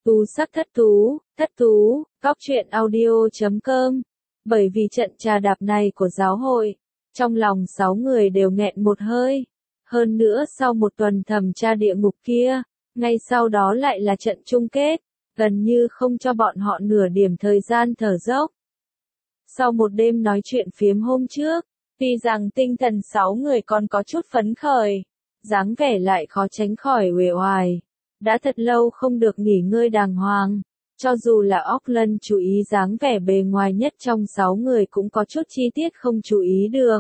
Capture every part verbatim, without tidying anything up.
Tú sắc thất tú, thất tú, góc truyện audio chấm com. Bởi vì trận trà đạp này của giáo hội, trong lòng sáu người đều nghẹn một hơi. Hơn nữa sau một tuần thẩm tra địa ngục kia, ngay sau đó lại là trận chung kết, gần như không cho bọn họ nửa điểm thời gian thở dốc. Sau một đêm nói chuyện phiếm hôm trước, tuy rằng tinh thần sáu người còn có chút phấn khởi, dáng vẻ lại khó tránh khỏi uể oải. Đã thật lâu không được nghỉ ngơi đàng hoàng, cho dù là Auckland chú ý dáng vẻ bề ngoài nhất trong sáu người cũng có chút chi tiết không chú ý được.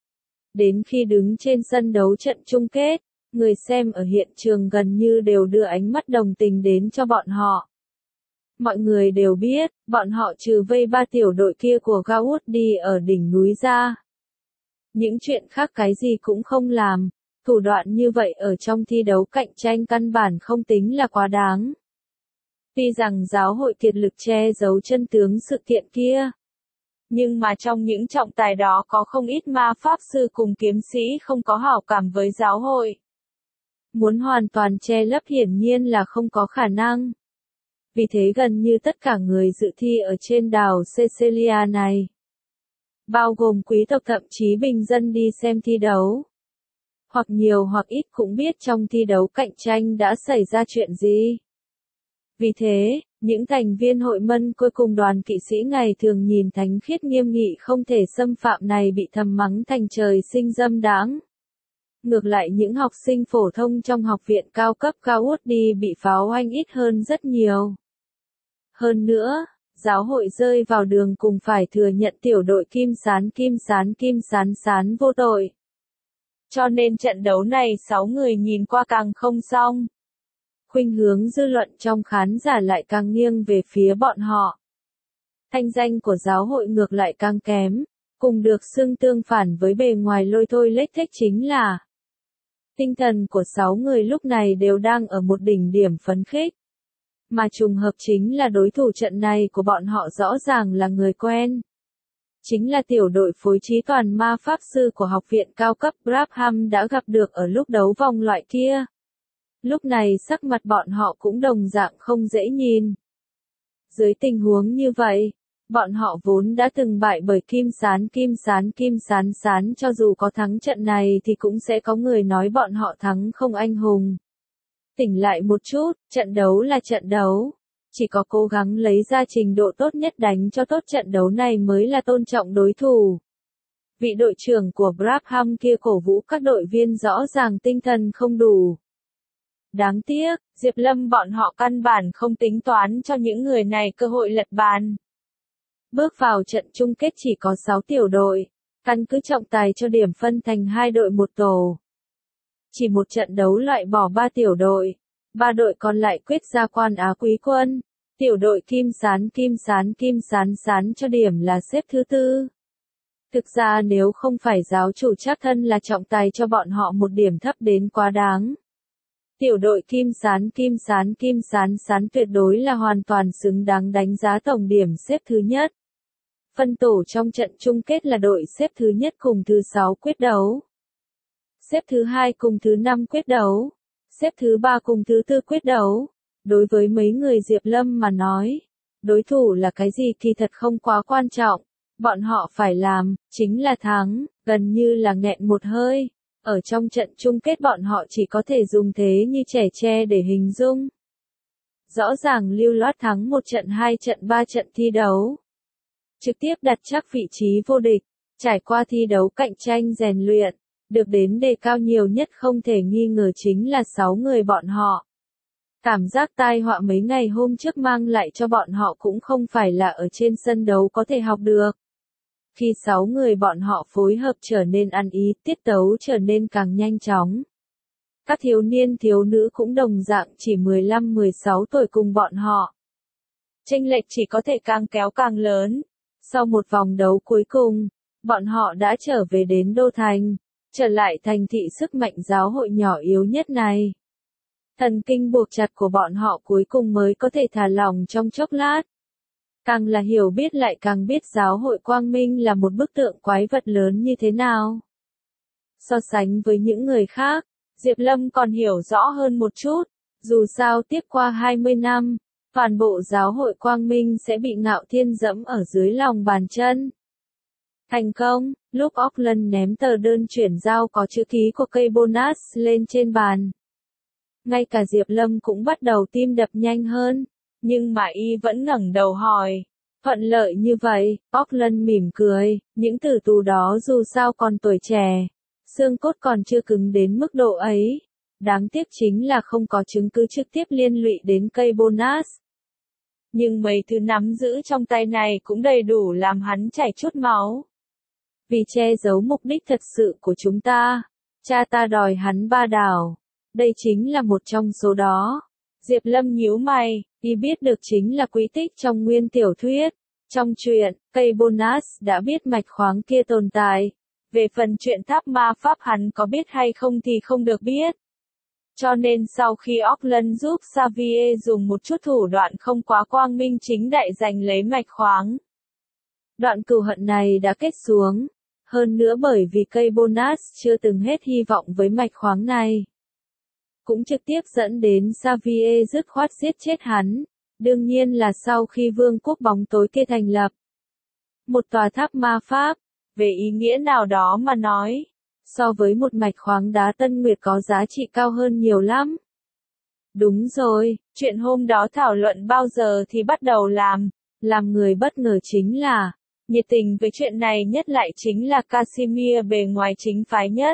Đến khi đứng trên sân đấu trận chung kết, người xem ở hiện trường gần như đều đưa ánh mắt đồng tình đến cho bọn họ. Mọi người đều biết, bọn họ trừ vây ba tiểu đội kia của Gawood đi ở đỉnh núi ra. Những chuyện khác cái gì cũng không làm. Thủ đoạn như vậy ở trong thi đấu cạnh tranh căn bản không tính là quá đáng. Tuy rằng giáo hội kiệt lực che giấu chân tướng sự kiện kia, nhưng mà trong những trọng tài đó có không ít ma pháp sư cùng kiếm sĩ không có hảo cảm với giáo hội. Muốn hoàn toàn che lấp hiển nhiên là không có khả năng. Vì thế gần như tất cả người dự thi ở trên đảo Cecilia này, bao gồm quý tộc thậm chí bình dân đi xem thi đấu, hoặc nhiều hoặc ít cũng biết trong thi đấu cạnh tranh đã xảy ra chuyện gì. Vì thế, những thành viên hội mân cuối cùng đoàn kỵ sĩ ngày thường nhìn thánh khiết nghiêm nghị không thể xâm phạm này bị thầm mắng thành trời sinh dâm đãng. Ngược lại những học sinh phổ thông trong học viện cao cấp Gawood đi bị pháo oanh ít hơn rất nhiều. Hơn nữa, giáo hội rơi vào đường cùng phải thừa nhận tiểu đội kim sán kim sán kim sán sán vô tội. Cho nên trận đấu này sáu người nhìn qua càng không xong. Khuynh hướng dư luận trong khán giả lại càng nghiêng về phía bọn họ. Thanh danh của giáo hội ngược lại càng kém, cùng được xưng tương phản với bề ngoài lôi thôi lếch thếch chính là tinh thần của sáu người lúc này đều đang ở một đỉnh điểm phấn khích. Mà trùng hợp chính là đối thủ trận này của bọn họ rõ ràng là người quen. Chính là tiểu đội phối trí toàn ma pháp sư của học viện cao cấp Brabham đã gặp được ở lúc đấu vòng loại kia. Lúc này sắc mặt bọn họ cũng đồng dạng không dễ nhìn. Dưới tình huống như vậy, bọn họ vốn đã từng bại bởi kim sán kim sán kim sán sán, cho dù có thắng trận này thì cũng sẽ có người nói bọn họ thắng không anh hùng. Tỉnh lại một chút, trận đấu là trận đấu. Chỉ có cố gắng lấy ra trình độ tốt nhất đánh cho tốt trận đấu này mới là tôn trọng đối thủ. Vị đội trưởng của Brabham kia cổ vũ các đội viên rõ ràng tinh thần không đủ. Đáng tiếc, Diệp Lâm bọn họ căn bản không tính toán cho những người này cơ hội lật bàn. Bước vào trận chung kết chỉ có sáu tiểu đội, căn cứ trọng tài cho điểm phân thành hai đội một tổ. Chỉ một trận đấu loại bỏ ba tiểu đội. Ba đội còn lại quyết ra quan Á quý quân. Tiểu đội kim sán kim sán kim sán sán cho điểm là xếp thứ tư. Thực ra nếu không phải giáo chủ chắc thân là trọng tài cho bọn họ một điểm thấp đến quá đáng. Tiểu đội kim sán kim sán kim sán sán tuyệt đối là hoàn toàn xứng đáng đánh giá tổng điểm xếp thứ nhất. Phân tổ trong trận chung kết là đội xếp thứ nhất cùng thứ sáu quyết đấu. Xếp thứ hai cùng thứ năm quyết đấu. Xếp thứ ba cùng thứ tư quyết đấu. Đối với mấy người Diệp Lâm mà nói, đối thủ là cái gì thì thật không quá quan trọng. Bọn họ phải làm, chính là thắng, gần như là nghẹn một hơi. Ở trong trận chung kết bọn họ chỉ có thể dùng thế như trẻ tre để hình dung. Rõ ràng lưu loát thắng một trận hai trận ba trận thi đấu. Trực tiếp đặt chắc vị trí vô địch, trải qua thi đấu cạnh tranh rèn luyện. Được đến đề cao nhiều nhất không thể nghi ngờ chính là sáu người bọn họ. Cảm giác tai họa mấy ngày hôm trước mang lại cho bọn họ cũng không phải là ở trên sân đấu có thể học được. Khi sáu người bọn họ phối hợp trở nên ăn ý, tiết tấu trở nên càng nhanh chóng. Các thiếu niên thiếu nữ cũng đồng dạng chỉ mười lăm mười sáu tuổi cùng bọn họ. Chênh lệch chỉ có thể càng kéo càng lớn. Sau một vòng đấu cuối cùng, bọn họ đã trở về đến Đô Thành. Trở lại thành thị sức mạnh giáo hội nhỏ yếu nhất này. Thần kinh buộc chặt của bọn họ cuối cùng mới có thể thả lỏng trong chốc lát. Càng là hiểu biết lại càng biết giáo hội quang minh là một bức tượng quái vật lớn như thế nào. So sánh với những người khác, Diệp Lâm còn hiểu rõ hơn một chút. Dù sao tiếp qua hai mươi năm, toàn bộ giáo hội Quang Minh sẽ bị Ngạo Thiên dẫm ở dưới lòng bàn chân. Thành công, lúc Auckland ném tờ đơn chuyển giao có chữ ký của cây bonus lên trên bàn. Ngay cả Diệp Lâm cũng bắt đầu tim đập nhanh hơn, nhưng mà y vẫn ngẩng đầu hỏi. Thuận lợi như vậy, Auckland mỉm cười, những tử tù đó dù sao còn tuổi trẻ, xương cốt còn chưa cứng đến mức độ ấy. Đáng tiếc chính là không có chứng cứ trực tiếp liên lụy đến cây bonus. Nhưng mấy thứ nắm giữ trong tay này cũng đầy đủ làm hắn chảy chút máu. Vì che giấu mục đích thật sự của chúng ta, cha ta đòi hắn ba đảo. Đây chính là một trong số đó. Diệp Lâm nhíu mày, y biết được chính là quý tích trong nguyên tiểu thuyết. Trong truyện, cây bonus đã biết mạch khoáng kia tồn tại. Về phần chuyện tháp ma pháp hắn có biết hay không thì không được biết. Cho nên sau khi Auckland giúp Xavier dùng một chút thủ đoạn không quá quang minh chính đại giành lấy mạch khoáng. Đoạn cừu hận này đã kết xuống. Hơn nữa bởi vì cây bonus chưa từng hết hy vọng với mạch khoáng này. Cũng trực tiếp dẫn đến Xavier dứt khoát giết chết hắn. Đương nhiên là sau khi vương quốc bóng tối kia thành lập. Một tòa tháp ma pháp, về ý nghĩa nào đó mà nói, so với một mạch khoáng đá Tân Nguyệt có giá trị cao hơn nhiều lắm. Đúng rồi, chuyện hôm đó thảo luận bao giờ thì bắt đầu làm, làm người bất ngờ chính là, nhiệt tình với chuyện này nhất lại chính là Casimir bề ngoài chính phái nhất.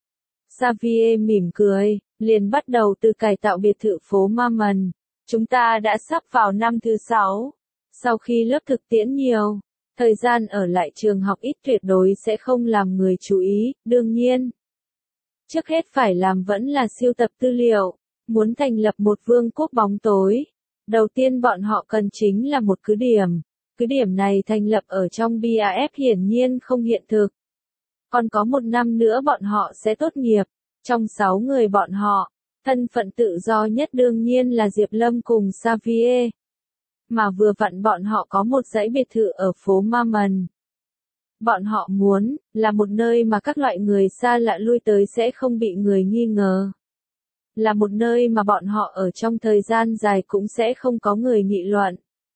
Xavier mỉm cười, liền bắt đầu từ cải tạo biệt thự phố Mammon. Chúng ta đã sắp vào năm thứ sáu. Sau khi lớp thực tiễn nhiều, thời gian ở lại trường học ít tuyệt đối sẽ không làm người chú ý, đương nhiên. Trước hết phải làm vẫn là siêu tập tư liệu, muốn thành lập một vương quốc bóng tối. Đầu tiên bọn họ cần chính là một cứ điểm. Cứ điểm này thành lập ở trong bê a ép hiển nhiên không hiện thực. Còn có một năm nữa bọn họ sẽ tốt nghiệp. Trong sáu người bọn họ, thân phận tự do nhất đương nhiên là Diệp Lâm cùng Xavier. Mà vừa vặn bọn họ có một dãy biệt thự ở phố Mammon. Bọn họ muốn, là một nơi mà các loại người xa lạ lui tới sẽ không bị người nghi ngờ. Là một nơi mà bọn họ ở trong thời gian dài cũng sẽ không có người nghị luận.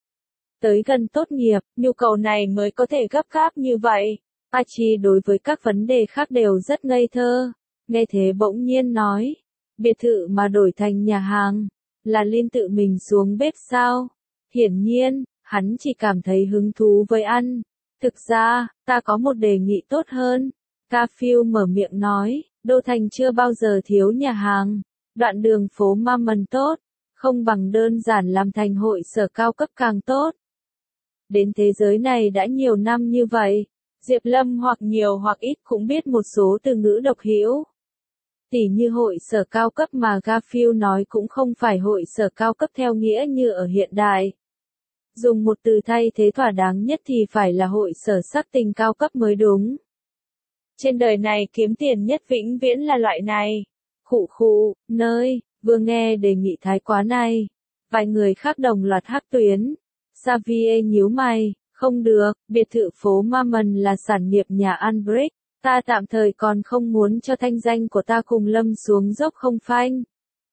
Tới gần tốt nghiệp, nhu cầu này mới có thể gấp gáp như vậy. Archie đối với các vấn đề khác đều rất ngây thơ. Nghe thế bỗng nhiên nói, biệt thự mà đổi thành nhà hàng, là Linh tự mình xuống bếp sao? Hiển nhiên, hắn chỉ cảm thấy hứng thú với ăn. Thực ra, ta có một đề nghị tốt hơn. Garfield mở miệng nói, Đô Thành chưa bao giờ thiếu nhà hàng. Đoạn đường phố Mammon tốt, không bằng đơn giản làm thành hội sở cao cấp càng tốt. Đến thế giới này đã nhiều năm như vậy, Diệp Lâm hoặc nhiều hoặc ít cũng biết một số từ ngữ độc hữu. Tỉ như hội sở cao cấp mà Garfield nói cũng không phải hội sở cao cấp theo nghĩa như ở hiện đại. Dùng một từ thay thế thỏa đáng nhất thì phải là hội sở sắc tình cao cấp mới đúng. Trên đời này kiếm tiền nhất vĩnh viễn là loại này. Khụ khụ, nơi, vừa nghe đề nghị thái quá này. Vài người khác đồng loạt hắc tuyến. Xavier nhíu mày, không được, biệt thự phố Mammon là sản nghiệp nhà Albrecht. Ta tạm thời còn không muốn cho thanh danh của ta cùng Lâm xuống dốc không phanh.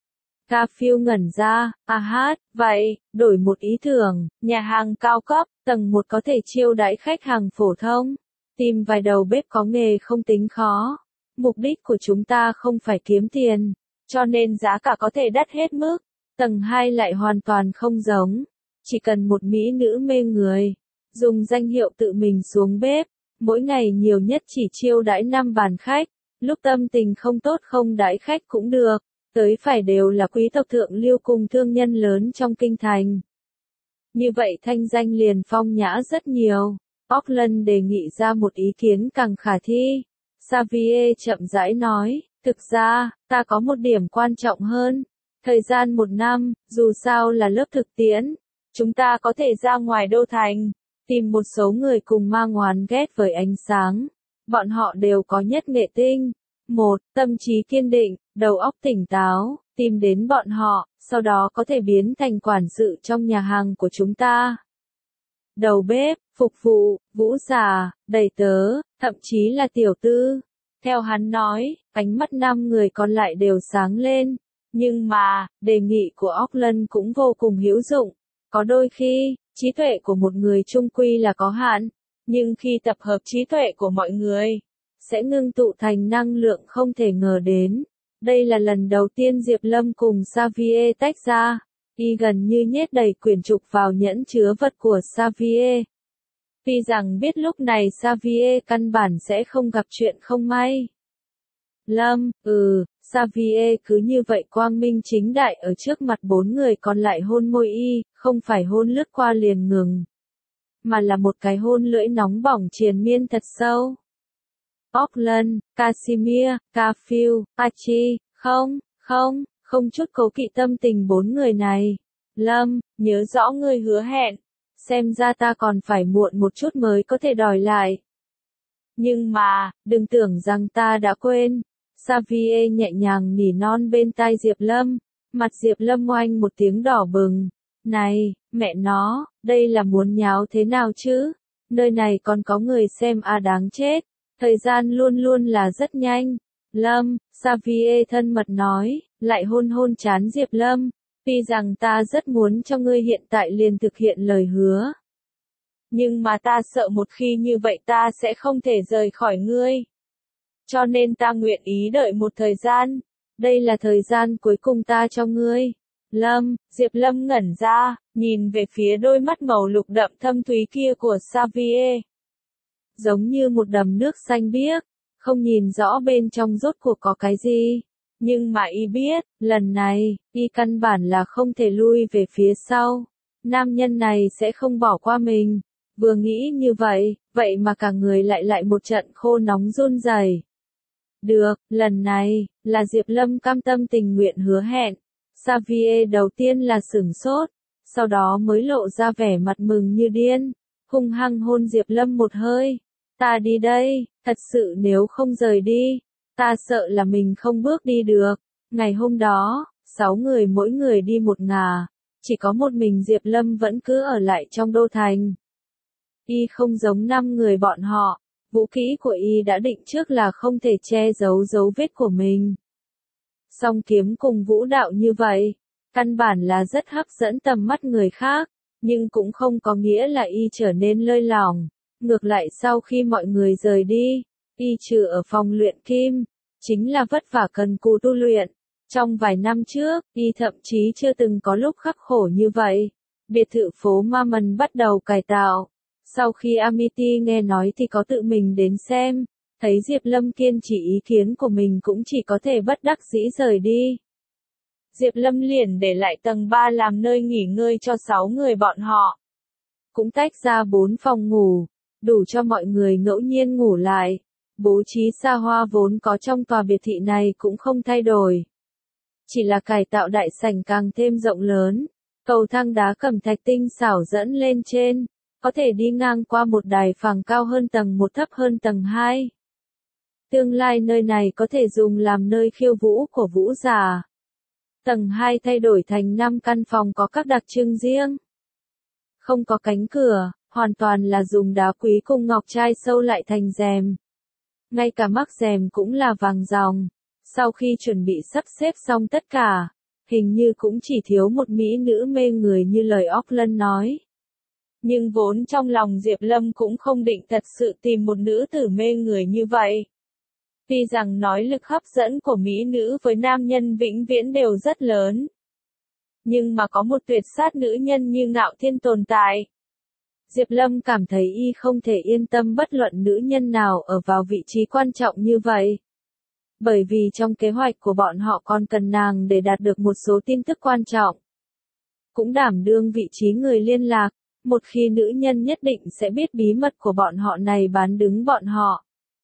Garfield ngẩn ra, à hát, vậy, đổi một ý tưởng, nhà hàng cao cấp, tầng một có thể chiêu đãi khách hàng phổ thông. Tìm vài đầu bếp có nghề không tính khó. Mục đích của chúng ta không phải kiếm tiền, cho nên giá cả có thể đắt hết mức. Tầng hai lại hoàn toàn không giống. Chỉ cần một mỹ nữ mê người, dùng danh hiệu tự mình xuống bếp. Mỗi ngày nhiều nhất chỉ chiêu đãi năm bàn khách, lúc tâm tình không tốt không đãi khách cũng được, tới phải đều là quý tộc thượng lưu cùng thương nhân lớn trong kinh thành. Như vậy thanh danh liền phong nhã rất nhiều. Auckland đề nghị ra một ý kiến càng khả thi. Xavier chậm rãi nói, thực ra, ta có một điểm quan trọng hơn. Thời gian một năm, dù sao là lớp thực tiễn, chúng ta có thể ra ngoài đô thành. Tìm một số người cùng mang oán ghét với ánh sáng. Bọn họ đều có nhất nghệ tinh. Một, tâm trí kiên định, đầu óc tỉnh táo, tìm đến bọn họ, sau đó có thể biến thành quản sự trong nhà hàng của chúng ta. Đầu bếp, phục vụ, vũ giả, đầy tớ, thậm chí là tiểu tư. Theo hắn nói, ánh mắt năm người còn lại đều sáng lên. Nhưng mà, đề nghị của Auckland cũng vô cùng hữu dụng. Có đôi khi, trí tuệ của một người chung quy là có hạn, nhưng khi tập hợp trí tuệ của mọi người, sẽ ngưng tụ thành năng lượng không thể ngờ đến. Đây là lần đầu tiên Diệp Lâm cùng Xavier tách ra, y gần như nhét đầy quyển trục vào nhẫn chứa vật của Xavier. Tuy rằng biết lúc này Xavier căn bản sẽ không gặp chuyện không may. Lâm, ừ, Xavier cứ như vậy quang minh chính đại ở trước mặt bốn người còn lại hôn môi y, không phải hôn lướt qua liền ngừng, mà là một cái hôn lưỡi nóng bỏng triền miên thật sâu. Auckland, Casimir, Garfield, Archie, không, không, không chút cố kỵ tâm tình bốn người này. Lâm, nhớ rõ ngươi hứa hẹn, xem ra ta còn phải muộn một chút mới có thể đòi lại. Nhưng mà, đừng tưởng rằng ta đã quên. Xavier nhẹ nhàng nỉ non bên tai Diệp Lâm, mặt Diệp Lâm oanh một tiếng đỏ bừng. Này, mẹ nó, đây là muốn nháo thế nào chứ? Nơi này còn có người xem à đáng chết. Thời gian luôn luôn là rất nhanh. Lâm, Xavier thân mật nói, lại hôn hôn trán Diệp Lâm. Tuy rằng ta rất muốn cho ngươi hiện tại liền thực hiện lời hứa. Nhưng mà ta sợ một khi như vậy ta sẽ không thể rời khỏi ngươi. Cho nên ta nguyện ý đợi một thời gian. Đây là thời gian cuối cùng ta cho ngươi. Lâm, Diệp Lâm ngẩn ra, nhìn về phía đôi mắt màu lục đậm thâm thúy kia của Xavier. Giống như một đầm nước xanh biếc, không nhìn rõ bên trong rốt cuộc có cái gì. Nhưng mà y biết, lần này, y căn bản là không thể lui về phía sau. Nam nhân này sẽ không bỏ qua mình. Vừa nghĩ như vậy, vậy mà cả người lại lại một trận khô nóng run rẩy. Được, lần này, là Diệp Lâm cam tâm tình nguyện hứa hẹn. Xavier đầu tiên là sửng sốt, sau đó mới lộ ra vẻ mặt mừng như điên, hung hăng hôn Diệp Lâm một hơi. Ta đi đây, thật sự nếu không rời đi, ta sợ là mình không bước đi được. Ngày hôm đó, sáu người mỗi người đi một ngả, chỉ có một mình Diệp Lâm vẫn cứ ở lại trong đô thành. Y không giống năm người bọn họ, vũ khí của y đã định trước là không thể che giấu dấu vết của mình. Song kiếm cùng vũ đạo như vậy, căn bản là rất hấp dẫn tầm mắt người khác, nhưng cũng không có nghĩa là y trở nên lơi lỏng. Ngược lại sau khi mọi người rời đi, y trừ ở phòng luyện kim, chính là vất vả cần cù tu luyện. Trong vài năm trước, y thậm chí chưa từng có lúc khắc khổ như vậy. Biệt thự phố Mammon bắt đầu cải tạo. Sau khi Amity nghe nói thì có tự mình đến xem, thấy Diệp Lâm kiên trì ý kiến của mình cũng chỉ có thể bất đắc dĩ rời đi. Diệp Lâm liền để lại tầng ba làm nơi nghỉ ngơi cho sáu người bọn họ. Cũng tách ra bốn phòng ngủ, đủ cho mọi người ngẫu nhiên ngủ lại. Bố trí xa hoa vốn có trong tòa biệt thị này cũng không thay đổi. Chỉ là cải tạo đại sảnh càng thêm rộng lớn, cầu thang đá cẩm thạch tinh xảo dẫn lên trên, có thể đi ngang qua một đài phẳng cao hơn tầng một thấp hơn tầng hai. Tương lai nơi này có thể dùng làm nơi khiêu vũ của vũ giả. Tầng hai thay đổi thành năm căn phòng có các đặc trưng riêng. Không có cánh cửa, hoàn toàn là dùng đá quý cùng ngọc trai sâu lại thành rèm. Ngay cả mắc rèm cũng là vàng ròng. Sau khi chuẩn bị sắp xếp xong tất cả, hình như cũng chỉ thiếu một mỹ nữ mê người như lời Auckland nói. Nhưng vốn trong lòng Diệp Lâm cũng không định thật sự tìm một nữ tử mê người như vậy. Tuy rằng nói lực hấp dẫn của mỹ nữ với nam nhân vĩnh viễn đều rất lớn. Nhưng mà có một tuyệt sát nữ nhân như Ngạo Thiên tồn tại. Diệp Lâm cảm thấy y không thể yên tâm bất luận nữ nhân nào ở vào vị trí quan trọng như vậy. Bởi vì trong kế hoạch của bọn họ còn cần nàng để đạt được một số tin tức quan trọng. Cũng đảm đương vị trí người liên lạc, một khi nữ nhân nhất định sẽ biết bí mật của bọn họ này bán đứng bọn họ.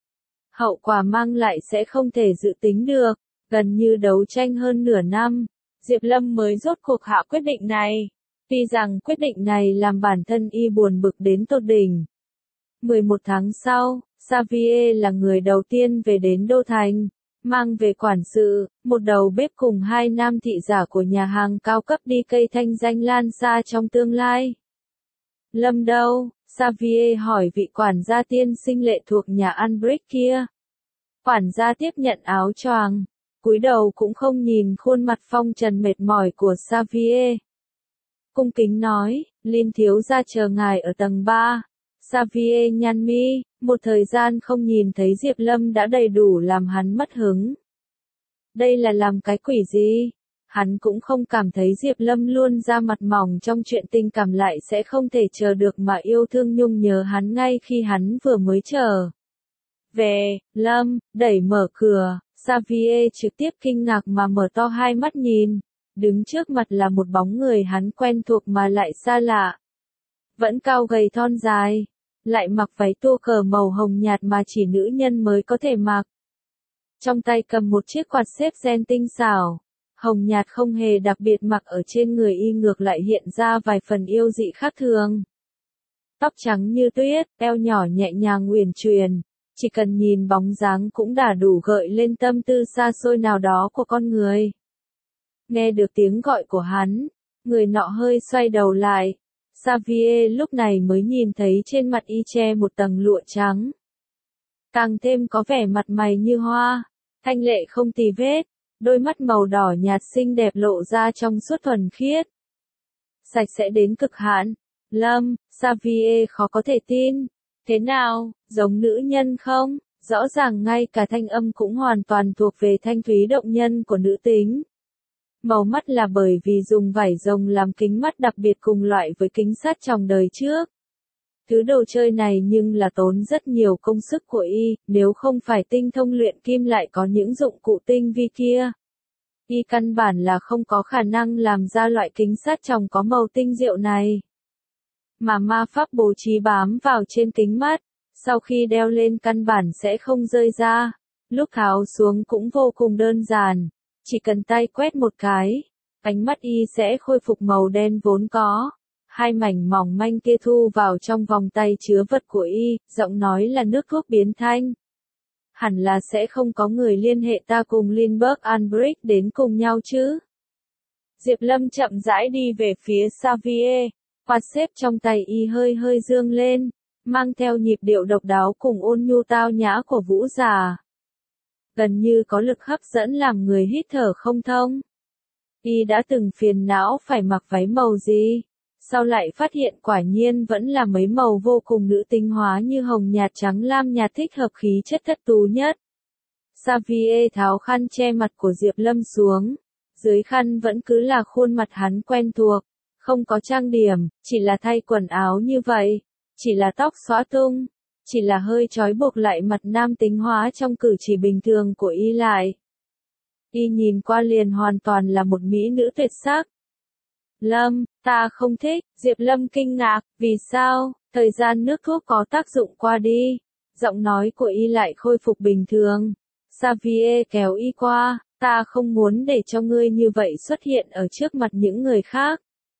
Hậu quả mang lại sẽ không thể dự tính được, gần như đấu tranh hơn nửa năm, Diệp Lâm mới rốt cuộc hạ quyết định này. Tuy rằng quyết định này làm bản thân y buồn bực đến tột đỉnh. mười một tháng sau, Xavier là người đầu tiên về đến đô thành, mang về quản sự, một đầu bếp cùng hai nam thị giả của nhà hàng cao cấp đi cây thanh danh lan xa trong tương lai. Lâm đâu? Xavier hỏi vị quản gia tiên sinh lệ thuộc nhà Albrecht kia. Quản gia tiếp nhận áo choàng, cúi đầu cũng không nhìn khuôn mặt phong trần mệt mỏi của Xavier. cung kính nói, Lin thiếu gia chờ ngài ở tầng ba. Xavier nhăn mi, một thời gian không nhìn thấy Diệp Lâm đã đầy đủ làm hắn mất hứng. Đây là làm cái quỷ gì? Hắn cũng không cảm thấy Diệp Lâm luôn ra mặt mỏng trong chuyện tình cảm lại sẽ không thể chờ được mà yêu thương nhung nhớ hắn ngay khi hắn vừa mới trở về. Lâm, đẩy mở cửa, Xavier trực tiếp kinh ngạc mà mở to hai mắt nhìn. Đứng trước mặt là một bóng người hắn quen thuộc mà lại xa lạ. Vẫn cao gầy thon dài, lại mặc váy tua cờ màu hồng nhạt mà chỉ nữ nhân mới có thể mặc. Trong tay cầm một chiếc quạt xếp ren tinh xảo, hồng nhạt không hề đặc biệt mặc ở trên người y ngược lại hiện ra vài phần yêu dị khác thường. Tóc trắng như tuyết, eo nhỏ nhẹ nhàng uyển chuyển, chỉ cần nhìn bóng dáng cũng đã đủ gợi lên tâm tư xa xôi nào đó của con người. Nghe được tiếng gọi của hắn, người nọ hơi xoay đầu lại. Xavier lúc này mới nhìn thấy trên mặt y che một tầng lụa trắng. Càng thêm có vẻ mặt mày như hoa, thanh lệ không tì vết, đôi mắt màu đỏ nhạt xinh đẹp lộ ra trong suốt thuần khiết. Sạch sẽ đến cực hạn. Lâm, Xavier khó có thể tin. Thế nào, giống nữ nhân không? Rõ ràng ngay cả thanh âm cũng hoàn toàn thuộc về thanh thúy động nhân của nữ tính. Màu mắt là bởi vì dùng vải rồng làm kính mắt đặc biệt cùng loại với kính sắt trong đời trước. Thứ đồ chơi này nhưng là tốn rất nhiều công sức của y, nếu không phải tinh thông luyện kim lại có những dụng cụ tinh vi kia. Y căn bản là không có khả năng làm ra loại kính sắt trong có màu tinh diệu này. Mà ma pháp bố trí bám vào trên kính mắt, sau khi đeo lên căn bản sẽ không rơi ra, lúc tháo xuống cũng vô cùng đơn giản. Chỉ cần tay quét một cái, ánh mắt y sẽ khôi phục màu đen vốn có. Hai mảnh mỏng manh kia thu vào trong vòng tay chứa vật của y, giọng nói là nước thuốc biến thanh. Hẳn là sẽ không có người liên hệ ta cùng Lindbergh Albrecht đến cùng nhau chứ. Diệp Lâm chậm rãi đi về phía Xavier, quạt xếp trong tay y hơi hơi dương lên, mang theo nhịp điệu độc đáo cùng ôn nhu tao nhã của vũ giả. Gần như có lực hấp dẫn làm người hít thở không thông. Y đã từng phiền não phải mặc váy màu gì, sau lại phát hiện quả nhiên vẫn là mấy màu vô cùng nữ tính hóa như hồng nhạt trắng lam nhạt thích hợp khí chất thất tú nhất. Xavier tháo khăn che mặt của Diệp Lâm xuống, dưới khăn vẫn cứ là khuôn mặt hắn quen thuộc, không có trang điểm, chỉ là thay quần áo như vậy, chỉ là tóc xõa tung. Chỉ là hơi trói buộc lại mặt nam tính hóa trong cử chỉ bình thường của y lại. Y nhìn qua liền hoàn toàn là một mỹ nữ tuyệt sắc. Lâm, ta không thích, Diệp Lâm kinh ngạc, vì sao, thời gian nước thuốc có tác dụng qua đi. Giọng nói của y lại khôi phục bình thường. Xavier kéo y qua, ta không muốn để cho ngươi như vậy xuất hiện ở trước mặt những người khác.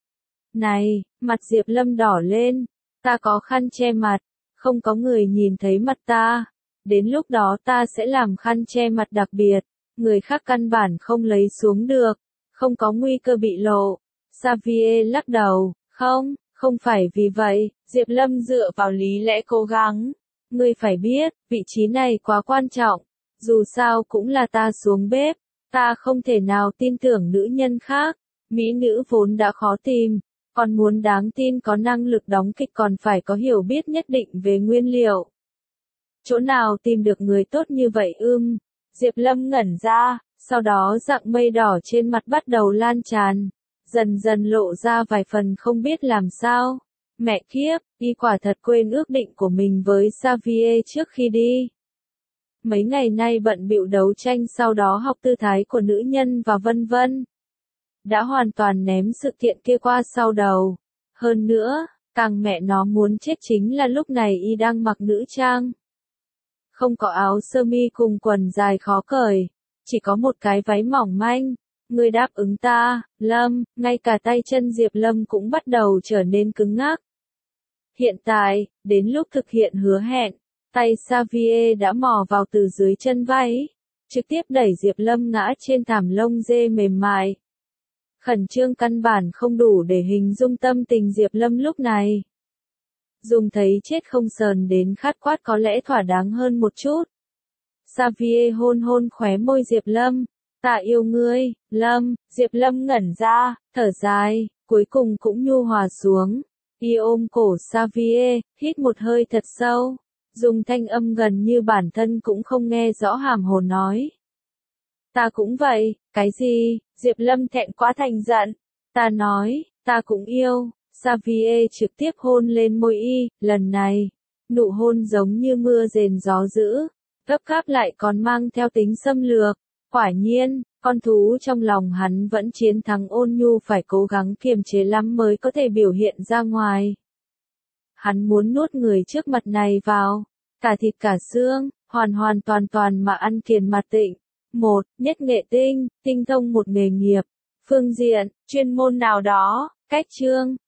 Này, mặt Diệp Lâm đỏ lên, ta có khăn che mặt. Không có người nhìn thấy mặt ta. Đến lúc đó ta sẽ làm khăn che mặt đặc biệt. Người khác căn bản không lấy xuống được. Không có nguy cơ bị lộ. Xavier lắc đầu. Không, không phải vì vậy. Diệp Lâm dựa vào lý lẽ cố gắng. Ngươi phải biết, vị trí này quá quan trọng. Dù sao cũng là ta xuống bếp. Ta không thể nào tin tưởng nữ nhân khác. Mỹ nữ vốn đã khó tìm. Còn muốn đáng tin có năng lực đóng kịch còn phải có hiểu biết nhất định về nguyên liệu. Chỗ nào tìm được người tốt như vậy ưm? Diệp Lâm ngẩn ra, sau đó dạng mây đỏ trên mặt bắt đầu lan tràn, dần dần lộ ra vài phần không biết làm sao. Mẹ kiếp, y quả thật quên ước định của mình với Xavier trước khi đi. Mấy ngày nay bận bịu đấu tranh sau đó học tư thái của nữ nhân và vân vân. Đã hoàn toàn ném sự kiện kia qua sau đầu. Hơn nữa, càng mẹ nó muốn chết chính là lúc này y đang mặc nữ trang. Không có áo sơ mi cùng quần dài khó cởi, chỉ có một cái váy mỏng manh. Ngươi đáp ứng ta, Lâm, ngay cả tay chân Diệp Lâm cũng bắt đầu trở nên cứng ngắc. Hiện tại, đến lúc thực hiện hứa hẹn, tay Xavier đã mò vào từ dưới chân váy, trực tiếp đẩy Diệp Lâm ngã trên thảm lông dê mềm mại. Khẩn trương căn bản không đủ để hình dung tâm tình Diệp Lâm lúc này. Dùng thấy chết không sờn đến khát quát có lẽ thỏa đáng hơn một chút. Xavier hôn hôn khóe môi Diệp Lâm. Ta yêu ngươi, Lâm. Diệp Lâm ngẩn ra, thở dài, cuối cùng cũng nhu hòa xuống. Y ôm cổ Xavier, hít một hơi thật sâu, dùng thanh âm gần như bản thân cũng không nghe rõ hàm hồ nói. Ta cũng vậy, cái gì? Diệp Lâm thẹn quá thành giận. Ta nói, ta cũng yêu. Xavier trực tiếp hôn lên môi y, lần này, nụ hôn giống như mưa rền gió dữ, gấp gáp lại còn mang theo tính xâm lược. Quả nhiên, con thú trong lòng hắn vẫn chiến thắng ôn nhu, phải cố gắng kiềm chế lắm mới có thể biểu hiện ra ngoài. Hắn muốn nuốt người trước mặt này vào, cả thịt cả xương, hoàn hoàn toàn toàn mà ăn kiền mà tịnh. Một, nhất nghệ tinh, tinh thông một nghề nghiệp, phương diện, chuyên môn nào đó, cách chương.